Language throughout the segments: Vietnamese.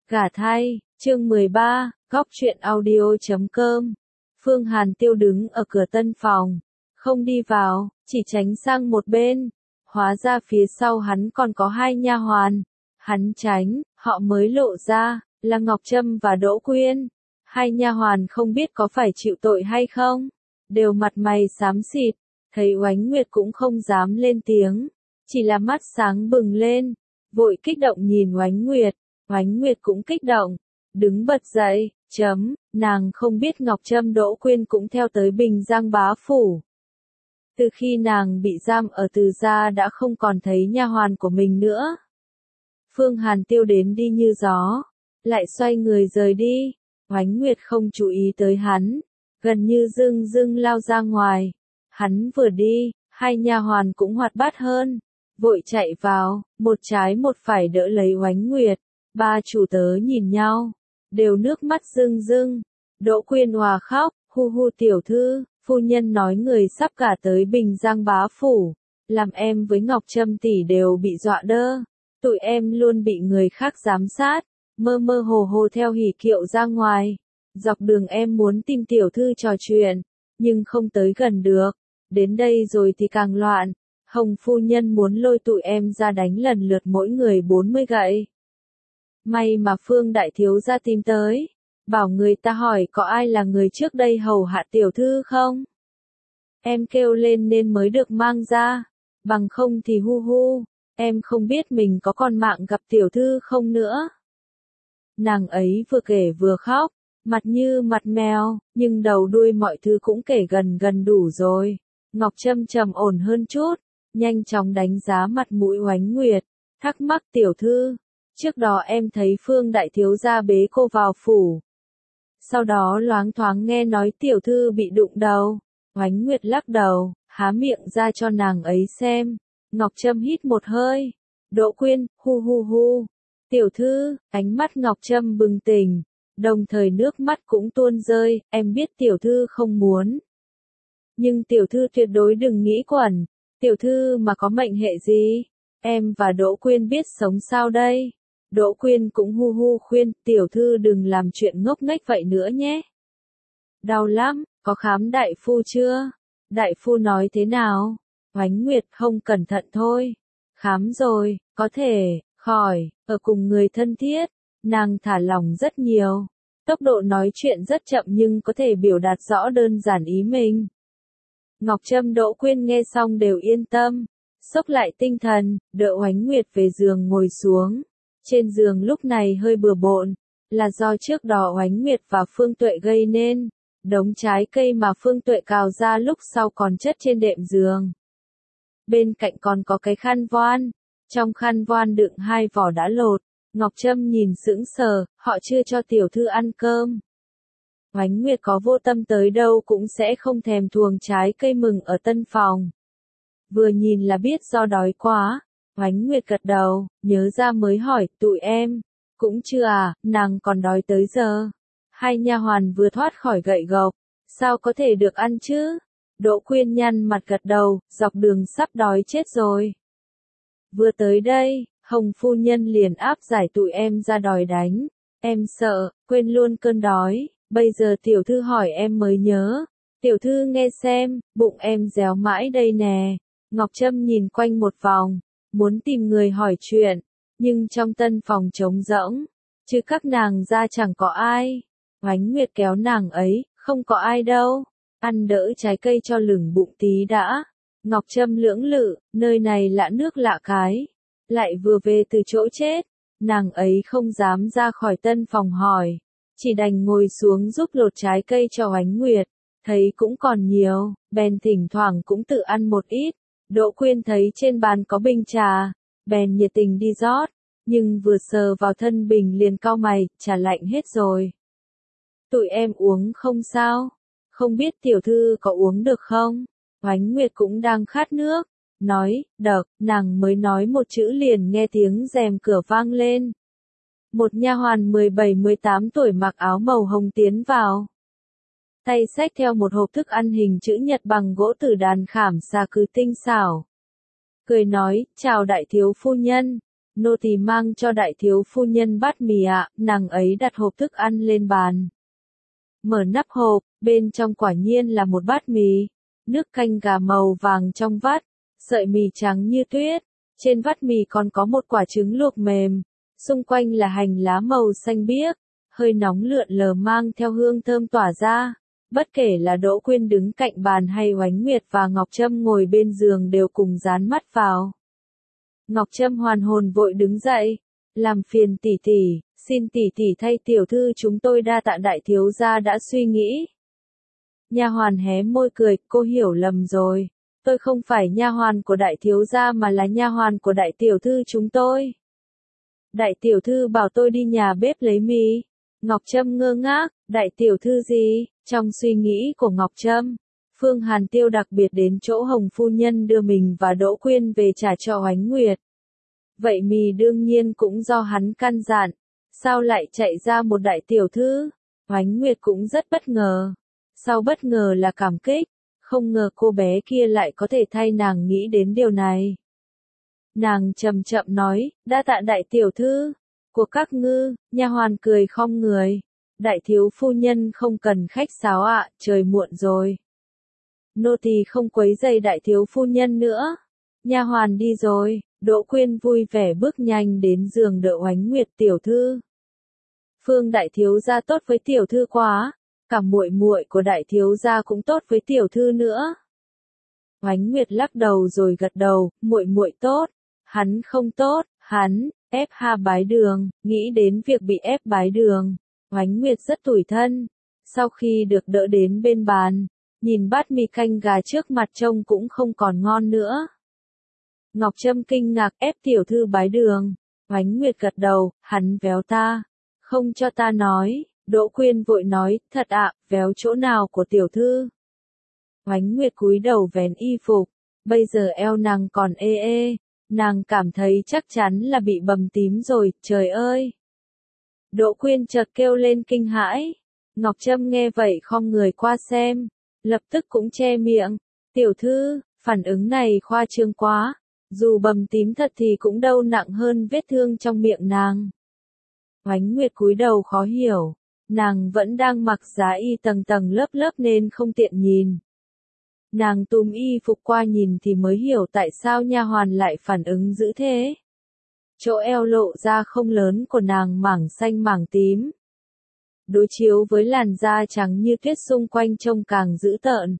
Gả thay, chương 13, góc truyện audio.com. Phương Hàn Tiêu đứng ở cửa tân phòng, không đi vào, chỉ tránh sang một bên. Hóa ra phía sau hắn còn có hai nha hoàn. Hắn tránh, họ mới lộ ra, là Ngọc Trâm và Đỗ Quyên. Hai nha hoàn không biết có phải chịu tội hay không, đều mặt mày xám xịt, thấy Oánh Nguyệt cũng không dám lên tiếng, chỉ là mắt sáng bừng lên, vội kích động nhìn Oánh Nguyệt. Oánh Nguyệt cũng kích động, đứng bật dậy, nàng không biết Ngọc Trâm Đỗ Quyên cũng theo tới Bình Giang bá phủ. Từ khi nàng bị giam ở Từ gia đã không còn thấy nha hoàn của mình nữa. Phương Hàn Tiêu đến đi như gió, lại xoay người rời đi. Oánh Nguyệt không chú ý tới hắn, gần như dưng dưng lao ra ngoài. Hắn vừa đi, hai nha hoàn cũng hoạt bát hơn, vội chạy vào, một trái một phải đỡ lấy Oánh Nguyệt. Ba chủ tớ nhìn nhau, đều nước mắt rưng rưng. Đỗ Quyên òa khóc, hu hu tiểu thư, phu nhân nói người sắp gả tới Bình Giang bá phủ, làm em với Ngọc Trâm tỷ đều bị dọa đơ. Tụi em luôn bị người khác giám sát, mơ mơ hồ hồ theo hỉ kiệu ra ngoài. Dọc đường em muốn tìm tiểu thư trò chuyện, nhưng không tới gần được. Đến đây rồi thì càng loạn. Hồng phu nhân muốn lôi tụi em ra đánh lần lượt mỗi người 40 gậy. May mà Phương đại thiếu gia tìm tới, bảo người ta hỏi có ai là người trước đây hầu hạ tiểu thư không. Em kêu lên nên mới được mang ra, bằng không thì hu hu, em không biết mình có còn mạng gặp tiểu thư không nữa. Nàng ấy vừa kể vừa khóc, mặt như mặt mèo, nhưng đầu đuôi mọi thứ cũng kể gần gần đủ rồi. Ngọc Trâm trầm ổn hơn chút, nhanh chóng đánh giá mặt mũi Oánh Nguyệt, thắc mắc tiểu thư. Trước đó em thấy Phương đại thiếu gia bế cô vào phủ. Sau đó loáng thoáng nghe nói tiểu thư bị đụng đầu. Oánh Nguyệt lắc đầu, há miệng ra cho nàng ấy xem. Ngọc Trâm hít một hơi. Đỗ Quyên, hu hu hu. Tiểu thư, ánh mắt Ngọc Trâm bừng tỉnh, đồng thời nước mắt cũng tuôn rơi, em biết tiểu thư không muốn. Nhưng tiểu thư tuyệt đối đừng nghĩ quẩn, tiểu thư mà có mệnh hệ gì, em và Đỗ Quyên biết sống sao đây. Đỗ Quyên cũng hu hu khuyên, tiểu thư đừng làm chuyện ngốc nghếch vậy nữa nhé. Đau lắm, có khám đại phu chưa? Đại phu nói thế nào? Oánh Nguyệt, không cẩn thận thôi. Khám rồi, có thể khỏi, ở cùng người thân thiết. Nàng thả lỏng rất nhiều. Tốc độ nói chuyện rất chậm nhưng có thể biểu đạt rõ đơn giản ý mình. Ngọc Trâm Đỗ Quyên nghe xong đều yên tâm, xốc lại tinh thần, đỡ Oánh Nguyệt về giường ngồi xuống. Trên giường lúc này hơi bừa bộn, là do trước đó Oánh Nguyệt và Phương Tuệ gây nên. Đống trái cây mà Phương Tuệ cào ra lúc sau còn chất trên đệm giường. Bên cạnh còn có cái khăn voan, trong khăn voan đựng 2 vỏ đã lột. Ngọc Trâm nhìn sững sờ, họ chưa cho tiểu thư ăn cơm. Oánh Nguyệt có vô tâm tới đâu cũng sẽ không thèm thuồng trái cây mừng ở tân phòng. Vừa nhìn là biết do đói quá. Oánh Nguyệt gật đầu, nhớ ra mới hỏi, tụi em, cũng chưa à, nàng còn đói tới giờ. Hai nha hoàn vừa thoát khỏi gậy gộc, sao có thể được ăn chứ? Đỗ Quyên nhăn mặt gật đầu, dọc đường sắp đói chết rồi. Vừa tới đây, Hồng phu nhân liền áp giải tụi em ra đòi đánh. Em sợ, quên luôn cơn đói, bây giờ tiểu thư hỏi em mới nhớ. Tiểu thư nghe xem, bụng em réo mãi đây nè. Ngọc Trâm nhìn quanh một vòng, muốn tìm người hỏi chuyện, nhưng trong tân phòng trống rỗng, chứ các nàng ra chẳng có ai. Oánh Nguyệt kéo nàng ấy, không có ai đâu, ăn đỡ trái cây cho lửng bụng tí đã. Ngọc Trâm lưỡng lự, nơi này lạ nước lạ cái, lại vừa về từ chỗ chết, nàng ấy không dám ra khỏi tân phòng hỏi, chỉ đành ngồi xuống giúp lột trái cây cho Oánh Nguyệt, thấy cũng còn nhiều, bèn thỉnh thoảng cũng tự ăn một ít. Đỗ Quyên thấy trên bàn có bình trà, bèn nhiệt tình đi rót, nhưng vừa sờ vào thân bình liền cau mày, trà lạnh hết rồi. Tụi em uống không sao? Không biết tiểu thư có uống được không? Oánh Nguyệt cũng đang khát nước, nói, được, nàng mới nói một chữ liền nghe tiếng rèm cửa vang lên. Một nha hoàn 17-18 tuổi mặc áo màu hồng tiến vào. Tay xách theo một hộp thức ăn hình chữ nhật bằng gỗ tử đàn khảm xà cừ tinh xảo. Cười nói, chào đại thiếu phu nhân, Nô tỳ mang cho đại thiếu phu nhân bát mì ạ, nàng ấy đặt hộp thức ăn lên bàn. Mở nắp hộp, bên trong quả nhiên là một bát mì, nước canh gà màu vàng trong vắt, sợi mì trắng như tuyết, trên vắt mì còn có một quả trứng luộc mềm, xung quanh là hành lá màu xanh biếc, hơi nóng lượn lờ mang theo hương thơm tỏa ra. Bất kể là Đỗ Quyên đứng cạnh bàn hay Oánh Nguyệt và Ngọc Trâm ngồi bên giường đều cùng dán mắt vào. Ngọc Trâm hoàn hồn vội đứng dậy, làm phiền tỷ tỷ, xin tỷ tỷ thay tiểu thư chúng tôi đa tạ đại thiếu gia đã suy nghĩ. Nha hoàn hé môi cười, cô hiểu lầm rồi, tôi không phải nha hoàn của đại thiếu gia mà là nha hoàn của đại tiểu thư chúng tôi. Đại tiểu thư bảo tôi đi nhà bếp lấy mì. Ngọc Trâm ngơ ngác, đại tiểu thư gì? Trong suy nghĩ của Ngọc Trâm, Phương Hàn Tiêu đặc biệt đến chỗ Hồng phu nhân đưa mình và Đỗ Quyên về trả cho Oánh Nguyệt. Vậy mì đương nhiên cũng do hắn căn dặn, sao lại chạy ra một đại tiểu thư? Oánh Nguyệt cũng rất bất ngờ. Sau bất ngờ là cảm kích, không ngờ cô bé kia lại có thể thay nàng nghĩ đến điều này. Nàng chậm chậm nói, đa tạ đại tiểu thư của các ngư. Nha hoàn cười khom người. Đại thiếu phu nhân không cần khách sáo ạ, trời muộn rồi. Nô tỳ không quấy rầy đại thiếu phu nhân nữa. Nha hoàn đi rồi, Đỗ Quyên vui vẻ bước nhanh đến giường đỡ Oánh Nguyệt tiểu thư. Phương đại thiếu gia tốt với tiểu thư quá, cả muội muội của đại thiếu gia cũng tốt với tiểu thư nữa. Oánh Nguyệt lắc đầu rồi gật đầu, muội muội tốt, hắn không tốt, hắn ép ha bái đường, nghĩ đến việc bị ép bái đường. Oánh Nguyệt rất tủi thân, sau khi được đỡ đến bên bàn, nhìn bát mì canh gà trước mặt trông cũng không còn ngon nữa. Ngọc Trâm kinh ngạc ép tiểu thư bái đường, Oánh Nguyệt gật đầu, hắn véo ta, không cho ta nói. Đỗ Quyên vội nói, thật ạ, véo chỗ nào của tiểu thư? Oánh Nguyệt cúi đầu vén y phục, bây giờ eo nàng còn ê ê, nàng cảm thấy chắc chắn là bị bầm tím rồi, trời ơi! Đỗ Quyên chợt kêu lên kinh hãi, Ngọc Trâm nghe vậy khom người qua xem, lập tức cũng che miệng, tiểu thư, phản ứng này khoa trương quá, dù bầm tím thật thì cũng đâu nặng hơn vết thương trong miệng nàng. Oánh Nguyệt cúi đầu khó hiểu. Nàng vẫn đang mặc giá y tầng tầng lớp lớp nên không tiện nhìn. Nàng túm y phục qua nhìn thì mới hiểu tại sao nha hoàn lại phản ứng dữ thế. Chỗ eo lộ ra không lớn của nàng mảng xanh mảng tím. Đối chiếu với làn da trắng như tuyết xung quanh trông càng dữ tợn.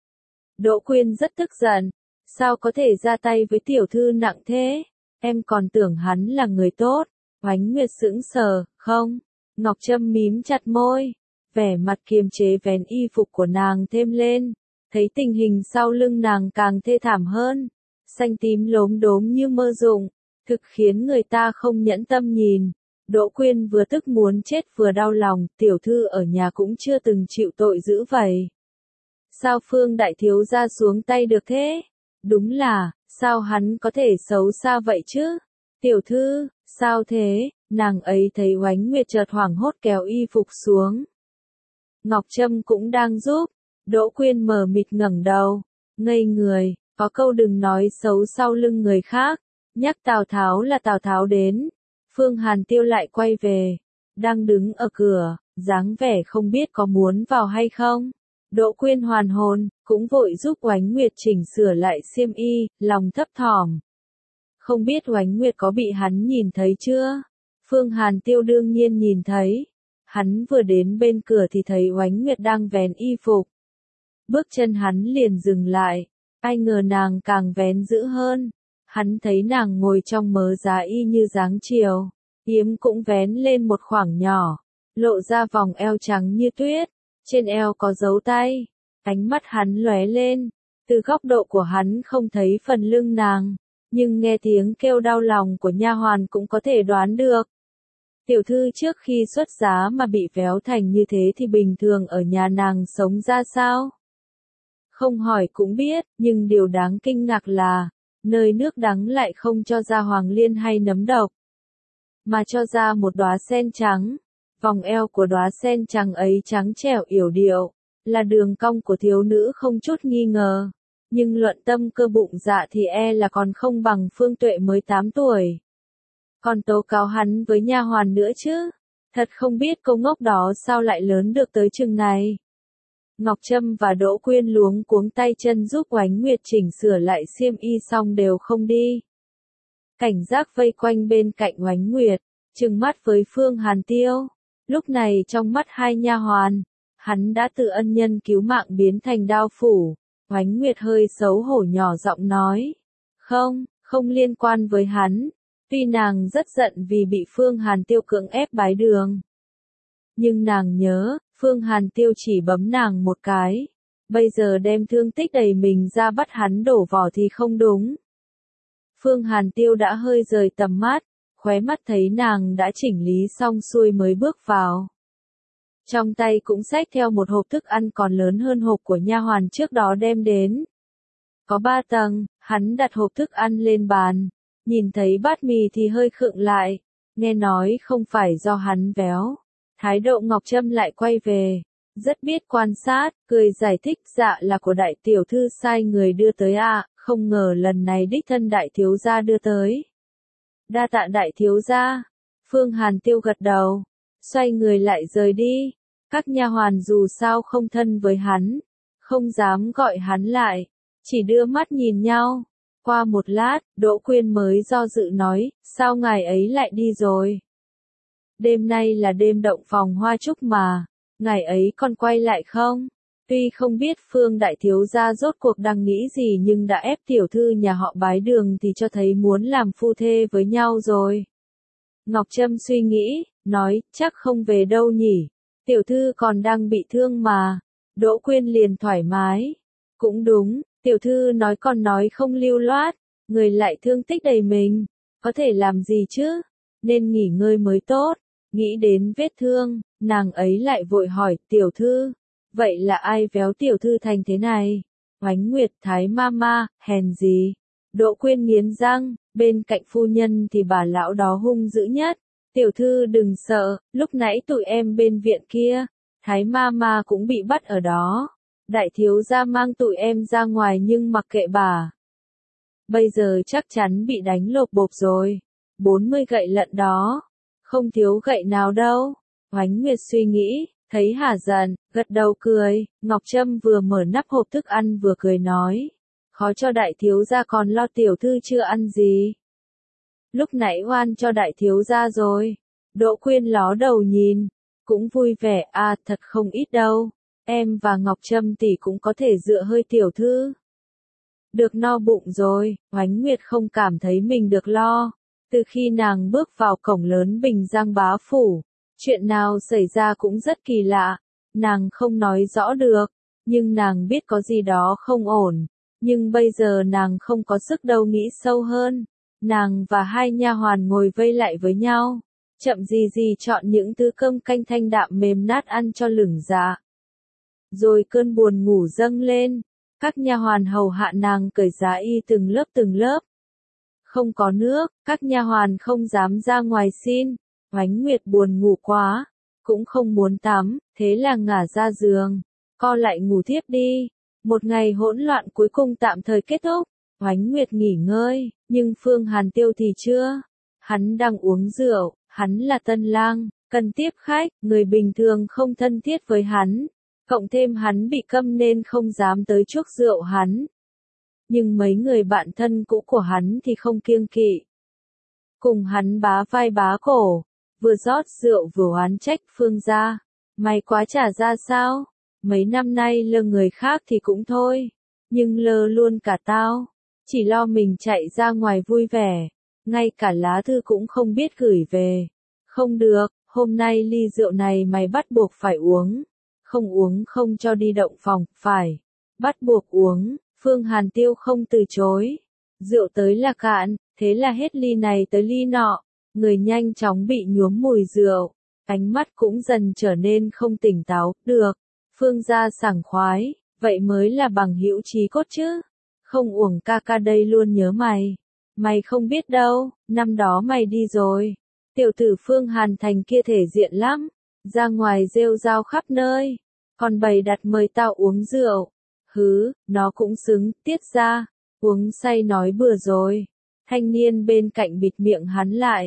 Đỗ Quyên rất tức giận. Sao có thể ra tay với tiểu thư nặng thế? Em còn tưởng hắn là người tốt. Oánh Nguyệt sững sờ, không? Ngọc Trâm mím chặt môi, vẻ mặt kiềm chế vén y phục của nàng thêm lên, thấy tình hình sau lưng nàng càng thê thảm hơn, xanh tím lốm đốm như mơ rụng, thực khiến người ta không nhẫn tâm nhìn. Đỗ Quyên vừa tức muốn chết vừa đau lòng, tiểu thư ở nhà cũng chưa từng chịu tội dữ vậy. Sao Phương đại thiếu gia xuống tay được thế? Đúng là, sao hắn có thể xấu xa vậy chứ? Tiểu thư, sao thế? Nàng ấy thấy Oánh Nguyệt chợt hoảng hốt kéo y phục xuống. Ngọc Trâm cũng đang giúp. Đỗ Quyên mờ mịt ngẩng đầu, ngây người, có câu đừng nói xấu sau lưng người khác, nhắc Tào Tháo là Tào Tháo đến. Phương Hàn Tiêu lại quay về, đang đứng ở cửa, dáng vẻ không biết có muốn vào hay không. Đỗ Quyên hoàn hồn, cũng vội giúp Oánh Nguyệt chỉnh sửa lại xiêm y, lòng thấp thỏm. Không biết Oánh Nguyệt có bị hắn nhìn thấy chưa? Phương Hàn Tiêu đương nhiên nhìn thấy. Hắn vừa đến bên cửa thì thấy Oánh Nguyệt đang vén y phục. Bước chân hắn liền dừng lại. Ai ngờ nàng càng vén dữ hơn. Hắn thấy nàng ngồi trong mớ giá y như dáng chiều. Yếm cũng vén lên một khoảng nhỏ. Lộ ra vòng eo trắng như tuyết. Trên eo có dấu tay. Ánh mắt hắn lóe lên. Từ góc độ của hắn không thấy phần lưng nàng. Nhưng nghe tiếng kêu đau lòng của nha hoàn cũng có thể đoán được. Tiểu thư trước khi xuất giá mà bị véo thành như thế thì bình thường ở nhà nàng sống ra sao? Không hỏi cũng biết, nhưng điều đáng kinh ngạc là, nơi nước đắng lại không cho ra hoàng liên hay nấm độc, mà cho ra một đóa sen trắng. Vòng eo của đóa sen trắng ấy trắng trẻo yểu điệu, là đường cong của thiếu nữ không chút nghi ngờ. Nhưng luận tâm cơ bụng dạ thì e là còn không bằng Phương Tuệ mới 8 tuổi. còn tố cáo hắn với nha hoàn nữa chứ. Thật không biết cô ngốc đó sao lại lớn được tới chừng này. Ngọc Trâm và Đỗ Quyên luống cuống tay chân giúp Oánh Nguyệt chỉnh sửa lại xiêm y xong đều không đi. Cảnh giác vây quanh bên cạnh Oánh Nguyệt, trừng mắt với Phương Hàn Tiêu. Lúc này trong mắt hai nha hoàn, hắn đã từ ân nhân cứu mạng biến thành đao phủ. Oánh Nguyệt hơi xấu hổ nhỏ giọng nói. Không liên quan với hắn. Tuy nàng rất giận vì bị Phương Hàn Tiêu cưỡng ép bái đường. Nhưng nàng nhớ, Phương Hàn Tiêu chỉ bấm nàng một cái. Bây giờ đem thương tích đầy mình ra bắt hắn đổ vỏ thì không đúng. Phương Hàn Tiêu đã hơi rời tầm mắt, khóe mắt thấy nàng đã chỉnh lý xong xuôi mới bước vào. Trong tay cũng xách theo một hộp thức ăn còn lớn hơn hộp của nha hoàn trước đó đem đến. Có 3 tầng, hắn đặt hộp thức ăn lên bàn, nhìn thấy bát mì thì hơi khựng lại, nghe nói không phải do hắn véo. Thái độ Ngọc Trâm lại quay về, rất biết quan sát, cười giải thích dạ là của đại tiểu thư sai người đưa tới không ngờ lần này đích thân đại thiếu gia đưa tới. Đa tạ đại thiếu gia. Phương Hàn Tiêu gật đầu, xoay người lại rời đi. Các nha hoàn dù sao không thân với hắn, không dám gọi hắn lại, chỉ đưa mắt nhìn nhau. Qua một lát, Đỗ Quyên mới do dự nói, sao ngài ấy lại đi rồi? Đêm nay là đêm động phòng hoa trúc mà, ngài ấy còn quay lại không? Tuy không biết Phương đại thiếu gia rốt cuộc đang nghĩ gì nhưng đã ép tiểu thư nhà họ bái đường thì cho thấy muốn làm phu thê với nhau rồi. Ngọc Trâm suy nghĩ, nói, chắc không về đâu nhỉ, tiểu thư còn đang bị thương mà. Đỗ Quyên liền thoải mái. Cũng đúng, tiểu thư nói còn nói không lưu loát, người lại thương tích đầy mình, có thể làm gì chứ, nên nghỉ ngơi mới tốt. Nghĩ đến vết thương, nàng ấy lại vội hỏi, tiểu thư, vậy là ai véo tiểu thư thành thế này? Oánh Nguyệt Thái Mama, hèn gì? Đỗ Quyên nghiến răng, bên cạnh phu nhân thì bà lão đó hung dữ nhất. Tiểu thư đừng sợ, lúc nãy tụi em bên viện kia, Thái Mama cũng bị bắt ở đó. Đại thiếu gia mang tụi em ra ngoài nhưng mặc kệ bà. Bây giờ chắc chắn bị đánh lộp bộp rồi. 40 gậy lận đó. Không thiếu gậy nào đâu. Oánh Nguyệt suy nghĩ, thấy hả giận, gật đầu cười. Ngọc Trâm vừa mở nắp hộp thức ăn vừa cười nói. Khó cho đại thiếu gia còn lo tiểu thư chưa ăn gì. Lúc nãy oan cho đại thiếu gia rồi. Đỗ Quyên ló đầu nhìn. Cũng vui vẻ, thật không ít đâu. Em và Ngọc Trâm tỷ cũng có thể dựa hơi tiểu thư. Được no bụng rồi, Oánh Nguyệt không cảm thấy mình được lo. Từ khi nàng bước vào cổng lớn Bình Giang bá phủ, chuyện nào xảy ra cũng rất kỳ lạ. Nàng không nói rõ được, nhưng nàng biết có gì đó không ổn. Nhưng bây giờ nàng không có sức đâu nghĩ sâu hơn. Nàng và hai nha hoàn ngồi vây lại với nhau. Chậm gì gì chọn những thứ cơm canh thanh đạm mềm nát ăn cho lửng dạ. Rồi cơn buồn ngủ dâng lên, các nha hoàn hầu hạ nàng cởi giá y từng lớp. Không có nước, các nha hoàn không dám ra ngoài xin. Oánh Nguyệt buồn ngủ quá, cũng không muốn tắm, thế là ngả ra giường, co lại ngủ thiếp đi. Một ngày hỗn loạn cuối cùng tạm thời kết thúc. Oánh Nguyệt nghỉ ngơi, nhưng Phương Hàn Tiêu thì chưa. Hắn đang uống rượu, hắn là tân lang, cần tiếp khách, người bình thường không thân thiết với hắn. Cộng thêm hắn bị câm nên không dám tới chuốc rượu hắn. Nhưng mấy người bạn thân cũ của hắn thì không kiêng kỵ. Cùng hắn bá vai bá cổ, vừa rót rượu vừa oán trách Phương gia. Mày quá trả ra sao? Mấy năm nay lơ người khác thì cũng thôi, nhưng lơ luôn cả tao. Chỉ lo mình chạy ra ngoài vui vẻ, ngay cả lá thư cũng không biết gửi về. Không được, hôm nay ly rượu này mày bắt buộc phải uống. Không uống không cho đi động phòng, phải. Bắt buộc uống, Phương Hàn Tiêu không từ chối. Rượu tới là cạn, thế là hết ly này tới ly nọ. Người nhanh chóng bị nhuốm mùi rượu. Ánh mắt cũng dần trở nên không tỉnh táo, được. Phương gia sảng khoái, vậy mới là bằng hữu chí cốt chứ. Không uổng ca ca đây luôn nhớ mày. Mày không biết đâu, năm đó mày đi rồi. Tiểu tử Phương Hàn Thành kia thể diện lắm. Ra ngoài rêu rao khắp nơi. Còn bày đặt mời tao uống rượu. Hứ, nó cũng xứng, tiết ra. Uống say nói bừa rồi. Thanh niên bên cạnh bịt miệng hắn lại.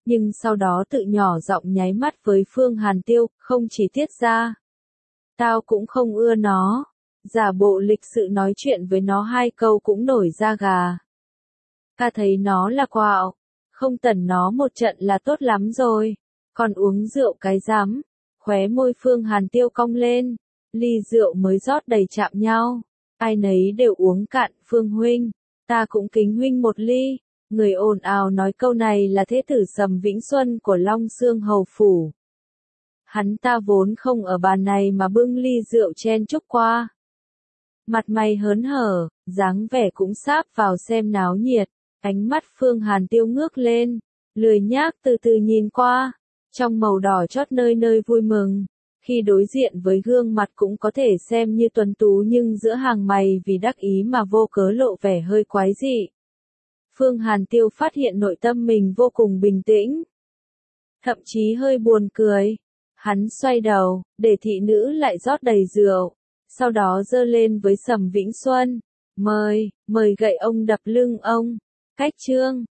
nhưng sau đó tự nhỏ giọng nháy mắt với Phương Hàn Tiêu, không chỉ Tiết ra. Tao cũng không ưa nó. Giả bộ lịch sự nói chuyện với nó 2 câu cũng nổi da gà. Ta thấy nó là quạo, không tẩn nó một trận là tốt lắm rồi, còn uống rượu cái rắm. Khóe môi Phương Hàn Tiêu cong lên, ly rượu mới rót đầy chạm nhau, ai nấy đều uống cạn. Phương huynh, ta cũng kính huynh một ly. Người ồn ào nói câu này là thế tử Sầm Vĩnh Xuân của Long Xương Hầu Phủ. Hắn ta vốn không ở bàn này mà bưng ly rượu chen chúc qua. Mặt mày hớn hở, dáng vẻ cũng sáp vào xem náo nhiệt. Ánh mắt Phương Hàn Tiêu ngước lên, lười nhác từ từ nhìn qua, trong màu đỏ chót nơi nơi vui mừng. Khi đối diện với gương mặt cũng có thể xem như tuấn tú nhưng giữa hàng mày vì đắc ý mà vô cớ lộ vẻ hơi quái dị. Phương Hàn Tiêu phát hiện nội tâm mình vô cùng bình tĩnh, thậm chí hơi buồn cười. Hắn xoay đầu, để thị nữ lại rót đầy rượu, sau đó giơ lên với Sầm Vĩnh Xuân. Mời, mời, gậy ông đập lưng ông. Cách chương